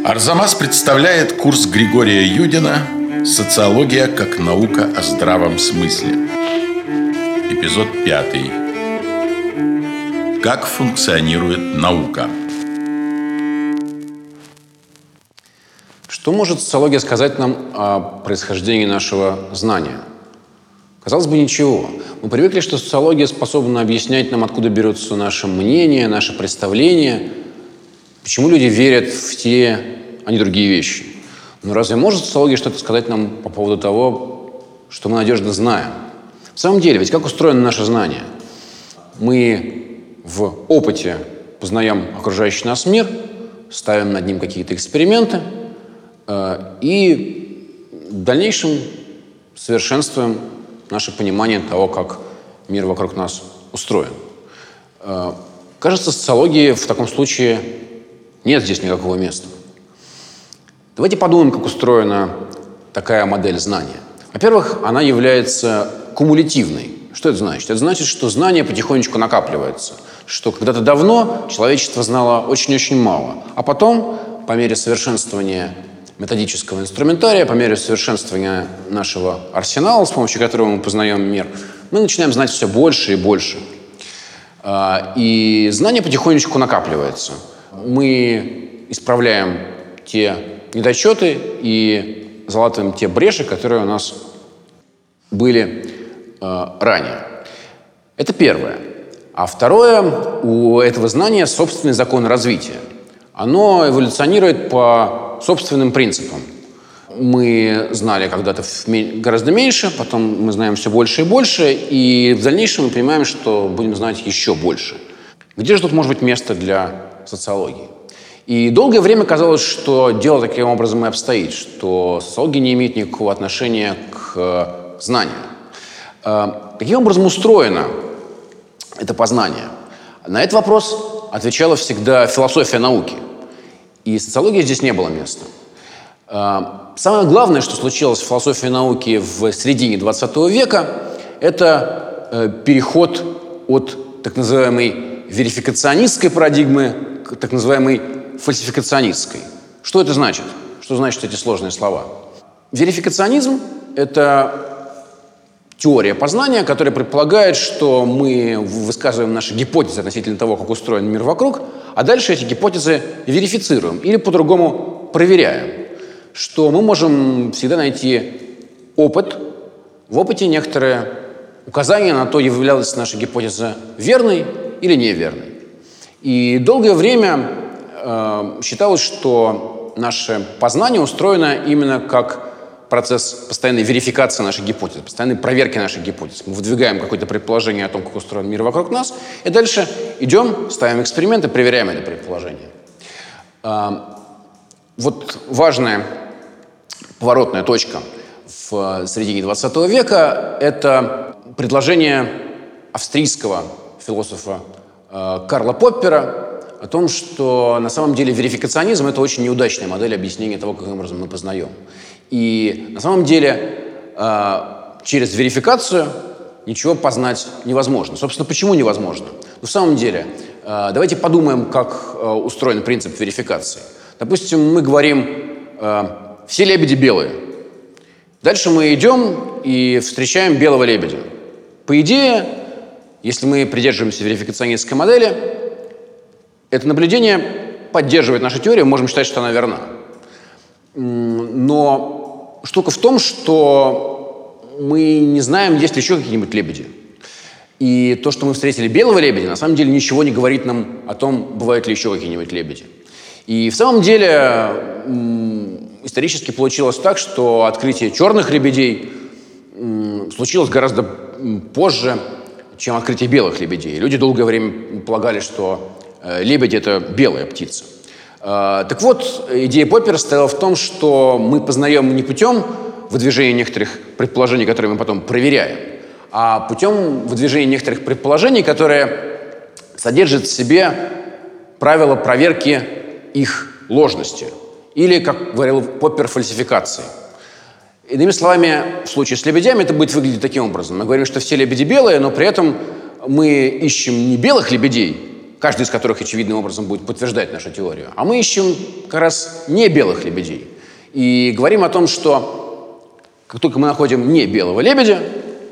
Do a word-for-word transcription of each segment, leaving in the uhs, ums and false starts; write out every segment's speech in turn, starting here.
Арзамас представляет курс Григория Юдина «Социология как наука о здравом смысле». Эпизод пятый. Как функционирует наука? Что может социология сказать нам о происхождении нашего знания? Казалось бы, ничего. Мы привыкли, что социология способна объяснять нам, откуда берется наше мнение, наше представление, почему люди верят в те, а не другие вещи. Но разве может социология что-то сказать нам по поводу того, что мы надежно знаем? В самом деле, ведь как устроено наше знание? Мы в опыте познаем окружающий нас мир, ставим над ним какие-то эксперименты э, и в дальнейшем совершенствуем наше понимание того, как мир вокруг нас устроен. Э, кажется, социологии в таком случае нет здесь никакого места. Давайте подумаем, как устроена такая модель знания. Во-первых, она является кумулятивной. Что это значит? Это значит, что знание потихонечку накапливается, что когда-то давно человечество знало очень-очень мало, а потом, по мере совершенствования методического инструментария, по мере совершенствования нашего арсенала, с помощью которого мы познаем мир, мы начинаем знать все больше и больше. И знание потихонечку накапливается. Мы исправляем те недочеты и залатываем те бреши, которые у нас были э, ранее. Это первое. А второе, у этого знания собственный закон развития. Оно эволюционирует по собственным принципам. Мы знали когда-то гораздо меньше, потом мы знаем все больше и больше, и в дальнейшем мы понимаем, что будем знать еще больше. Где же тут может быть место для социологии? И долгое время казалось, что дело таким образом и обстоит, что социология не имеет никакого отношения к знанию. Каким образом устроено это познание? На этот вопрос отвечала всегда философия науки. И социологии здесь не было места. Самое главное, что случилось в философии науки в середине двадцатого века, это переход от так называемой верификационистской парадигмы к так называемой фальсификационистской. Что это значит? Что значат эти сложные слова? Верификационизм – это теория познания, которая предполагает, что мы высказываем наши гипотезы относительно того, как устроен мир вокруг, а дальше эти гипотезы верифицируем или по-другому проверяем. Что мы можем всегда найти опыт, в опыте некоторые указания на то, являлась наша гипотеза верной или неверной. И долгое время э, считалось, что наше познание устроено именно как процесс постоянной верификации нашей гипотезы, постоянной проверки нашей гипотезы. Мы выдвигаем какое-то предположение о том, как устроен мир вокруг нас, и дальше идем, ставим эксперименты, проверяем это предположение. Э, вот важная поворотная точка в середине двадцатого века – это предложение австрийского философа э, Карла Поппера о том, что на самом деле верификационизм – это очень неудачная модель объяснения того, каким образом мы познаем. И на самом деле э, через верификацию ничего познать невозможно. Собственно, почему невозможно? Ну, в самом деле, э, давайте подумаем, как э, устроен принцип верификации. Допустим, мы говорим э, «все лебеди белые». Дальше мы идем и встречаем белого лебедя. По идее, если мы придерживаемся верификационистской модели, это наблюдение поддерживает нашу теорию, мы можем считать, что она верна. Но штука в том, что мы не знаем, есть ли еще какие-нибудь лебеди. И то, что мы встретили белого лебедя, на самом деле ничего не говорит нам о том, бывают ли еще какие-нибудь лебеди. И в самом деле исторически получилось так, что открытие черных лебедей случилось гораздо позже, чем открытие белых лебедей. Люди долгое время полагали, что лебедь – это белая птица. Так вот, идея Поппера стояла в том, что мы познаем не путем выдвижения некоторых предположений, которые мы потом проверяем, а путем выдвижения некоторых предположений, которые содержат в себе правила проверки их ложности. Или, как говорил Поппер, фальсификации. Иными словами, в случае с лебедями это будет выглядеть таким образом. Мы говорим, что все лебеди белые, но при этом мы ищем не белых лебедей, каждый из которых очевидным образом будет подтверждать нашу теорию. А мы ищем как раз не белых лебедей. И говорим о том, что как только мы находим не белого лебедя,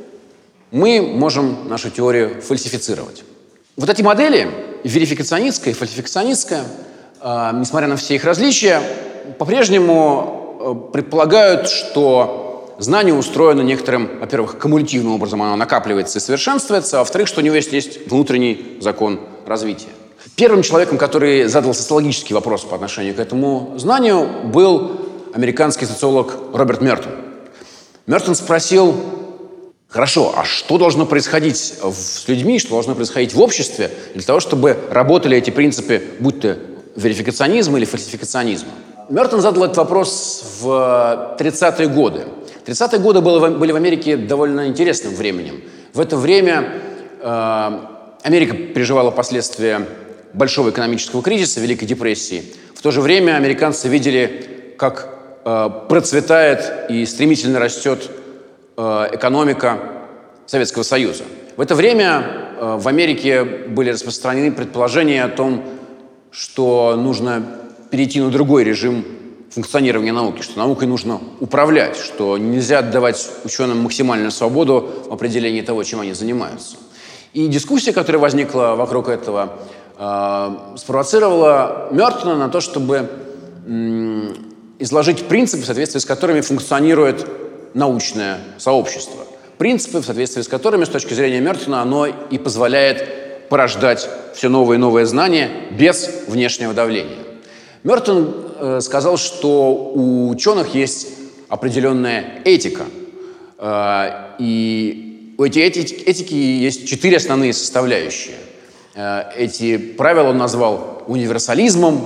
мы можем нашу теорию фальсифицировать. Вот эти модели, верификационистская и фальсификационистская, э, несмотря на все их различия, по-прежнему э, предполагают, что знание устроено некоторым, во-первых, кумулятивным образом, оно накапливается и совершенствуется, а во-вторых, что у него есть, есть внутренний закон развития. Первым человеком, который задал социологический вопрос по отношению к этому знанию, был американский социолог Роберт Мертон. Мертон спросил: хорошо, а что должно происходить с людьми, что должно происходить в обществе для того, чтобы работали эти принципы, будь то верификационизм или фальсификационизм? Мертон задал этот вопрос в тридцатые годы. тридцатые годы были в Америке довольно интересным временем. В это время э, Америка переживала последствия большого экономического кризиса, Великой депрессии. В то же время американцы видели, как э, процветает и стремительно растет э, экономика Советского Союза. В это время э, в Америке были распространены предположения о том, что нужно перейти на другой режим функционирования науки, что наукой нужно управлять, что нельзя отдавать ученым максимальную свободу в определении того, чем они занимаются. И дискуссия, которая возникла вокруг этого, э, спровоцировала Мертона на то, чтобы м, изложить принципы, в соответствии с которыми функционирует научное сообщество. Принципы, в соответствии с которыми, с точки зрения Мертона, оно и позволяет порождать все новые и новые знания без внешнего давления. Мертон э, сказал, что у ученых есть определенная этика. Э, и у этой этики, этики есть четыре основные составляющие. Э, эти правила он назвал универсализмом,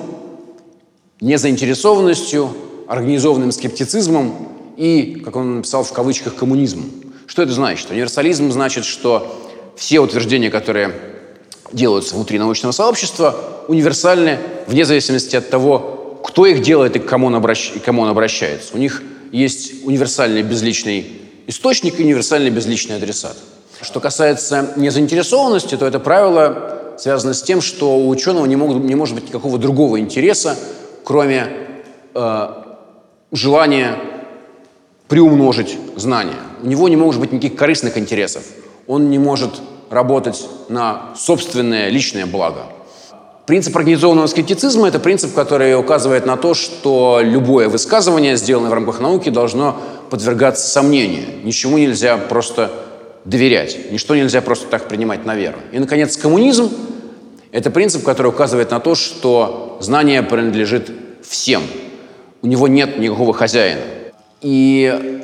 незаинтересованностью, организованным скептицизмом и, как он написал в кавычках, коммунизмом. Что это значит? Универсализм значит, что все утверждения, которые делаются внутри научного сообщества, универсальны вне зависимости от того, кто их делает и к кому он, обращ... и к кому он обращается. У них есть универсальный безличный источник и универсальный безличный адресат. Что касается незаинтересованности, то это правило связано с тем, что у ученого не, могут, не может быть никакого другого интереса, кроме э, желания приумножить знания. У него не может быть никаких корыстных интересов. Он не может работать на собственное личное благо. Принцип организованного скептицизма – это принцип, который указывает на то, что любое высказывание, сделанное в рамках науки, должно подвергаться сомнению. Ничему нельзя просто доверять, ничто нельзя просто так принимать на веру. И, наконец, коммунизм – это принцип, который указывает на то, что знание принадлежит всем. У него нет никакого хозяина. И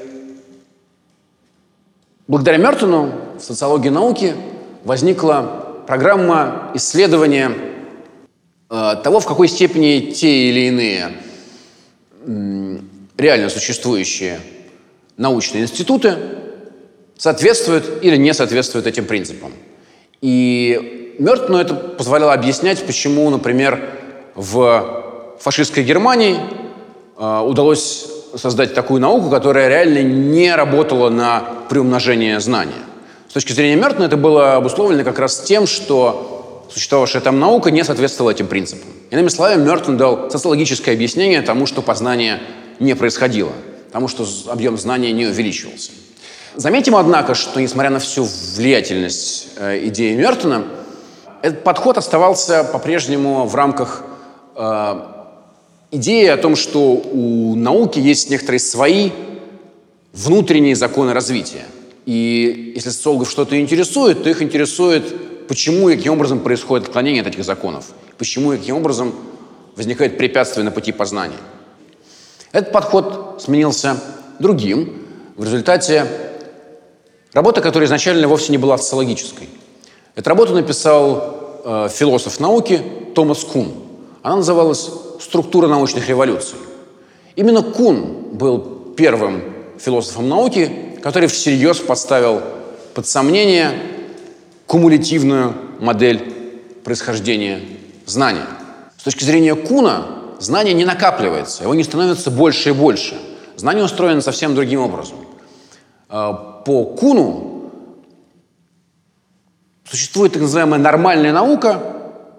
благодаря Мертону в социологии науки возникла программа исследования э, того, в какой степени те или иные э, реально существующие научные институты соответствуют или не соответствуют этим принципам. И Мертону это позволяло объяснять, почему, например, в фашистской Германии э, удалось создать такую науку, которая реально не работала на приумножение знания. С точки зрения Мертона это было обусловлено как раз тем, что существовавшая там наука не соответствовала этим принципам. Иными словами, Мертон дал социологическое объяснение тому, что познание не происходило, тому, что объем знания не увеличивался. Заметим, однако, что, несмотря на всю влиятельность э, идеи Мертона, этот подход оставался по-прежнему в рамках э, идеи о том, что у науки есть некоторые свои внутренние законы развития. И если социологов что-то интересует, то их интересует, почему и каким образом происходит отклонение от этих законов, почему и каким образом возникает препятствие на пути познания. Этот подход сменился другим в результате работы, которая изначально вовсе не была социологической. Эту работу написал э, философ науки Томас Кун. Она называлась «Структура научных революций». Именно Кун был первым философом науки, который всерьез поставил под сомнение кумулятивную модель происхождения знания. С точки зрения Куна, знание не накапливается, его не становится больше и больше. Знание устроено совсем другим образом. По Куну существует так называемая нормальная наука,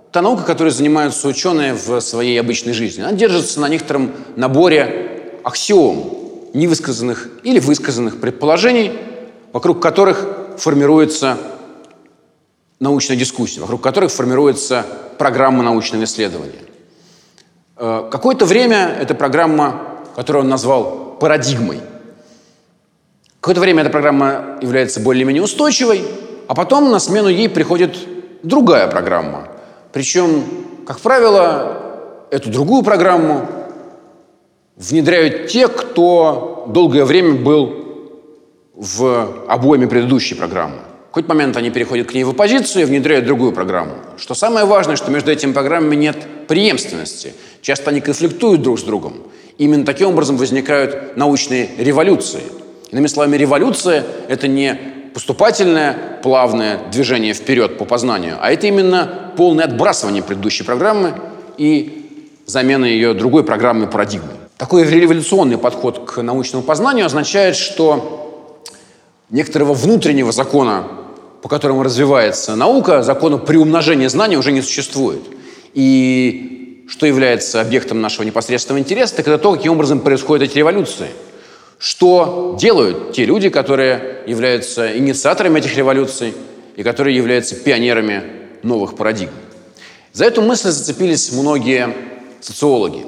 та наука, которой занимаются ученые в своей обычной жизни. Она держится на некотором наборе аксиом, невысказанных или высказанных предположений, вокруг которых формируется научная дискуссия, вокруг которых формируется программа научного исследования. Какое-то время эта программа, которую он назвал парадигмой, какое-то время эта программа является более-менее устойчивой, а потом на смену ей приходит другая программа. Причем, как правило, эту другую программу внедряют те, кто долгое время был в обойме предыдущей программы. В какой-то момент они переходят к ней в оппозицию и внедряют другую программу. Что самое важное, что между этими программами нет преемственности. Часто они конфликтуют друг с другом. Именно таким образом возникают научные революции. Иными словами, революция – это не поступательное, плавное движение вперед по познанию, а это именно полное отбрасывание предыдущей программы и замена ее другой программой парадигмой. Такой революционный подход к научному познанию означает, что некоторого внутреннего закона, по которому развивается наука, закона приумножения знаний уже не существует. И что является объектом нашего непосредственного интереса, так это то, каким образом происходят эти революции. Что делают те люди, которые являются инициаторами этих революций и которые являются пионерами новых парадигм. За эту мысль зацепились многие социологи.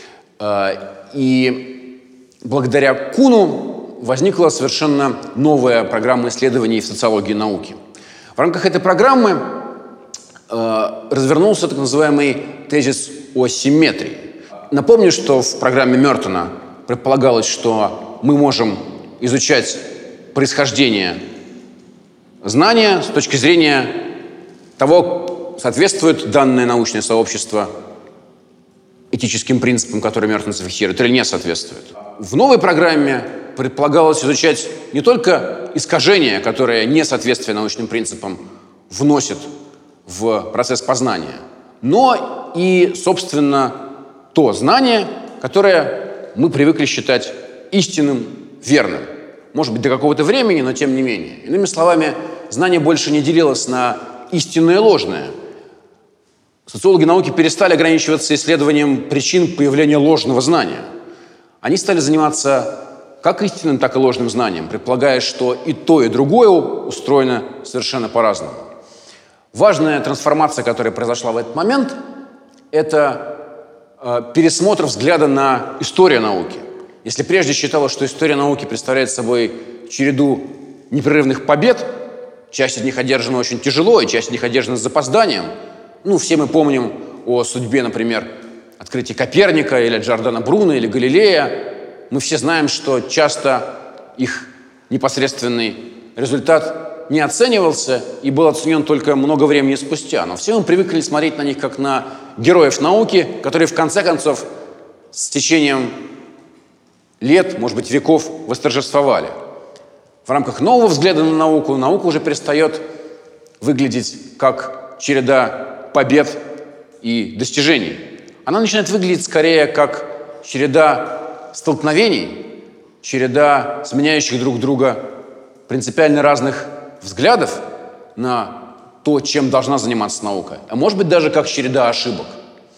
И благодаря Куну возникла совершенно новая программа исследований в социологии науки. В рамках этой программы развернулся так называемый тезис о симметрии. Напомню, что в программе Мертона предполагалось, что мы можем изучать происхождение знания с точки зрения того, соответствует данное научное сообщество этическим принципам, которые Мертон зафиксирует, или не соответствует. В новой программе предполагалось изучать не только искажения, которые несоответствие научным принципам вносят в процесс познания, но и, собственно, то знание, которое мы привыкли считать истинным, верным. Может быть, до какого-то времени, но тем не менее. Иными словами, знание больше не делилось на истинное и ложное. Социологи науки перестали ограничиваться исследованием причин появления ложного знания. Они стали заниматься как истинным, так и ложным знанием, предполагая, что и то, и другое устроено совершенно по-разному. Важная трансформация, которая произошла в этот момент, это э, пересмотр взгляда на историю науки. Если прежде считалось, что история науки представляет собой череду непрерывных побед, часть из них одержана очень тяжело, и часть из них одержана с запозданием. Ну, все мы помним о судьбе, например, открытия Коперника, или Джордано Бруно, или Галилея. Мы все знаем, что часто их непосредственный результат не оценивался и был оценен только много времени спустя. Но все мы привыкли смотреть на них как на героев науки, которые в конце концов с течением лет, может быть, веков восторжествовали. В рамках нового взгляда на науку наука уже перестает выглядеть как череда побед и достижений. Она начинает выглядеть скорее как череда столкновений, череда сменяющих друг друга принципиально разных взглядов на то, чем должна заниматься наука, а может быть даже как череда ошибок.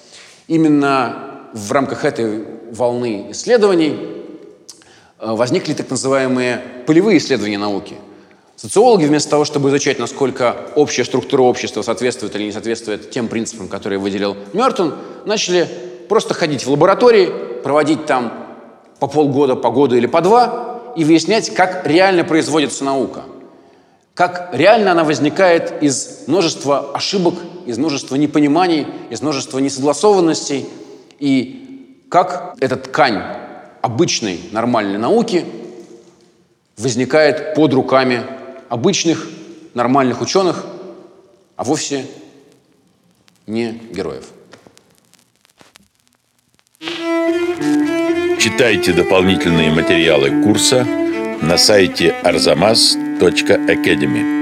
Именно в рамках этой волны исследований возникли так называемые полевые исследования науки. Социологи вместо того, чтобы изучать, насколько общая структура общества соответствует или не соответствует тем принципам, которые выделил Мертон, начали просто ходить в лаборатории, проводить там по полгода, по году или по два и выяснять, как реально производится наука, как реально она возникает из множества ошибок, из множества непониманий, из множества несогласованностей, и как эта ткань обычной нормальной науки возникает под руками обычных нормальных ученых, а вовсе не героев. Читайте дополнительные материалы курса на сайте арзамас точка академи.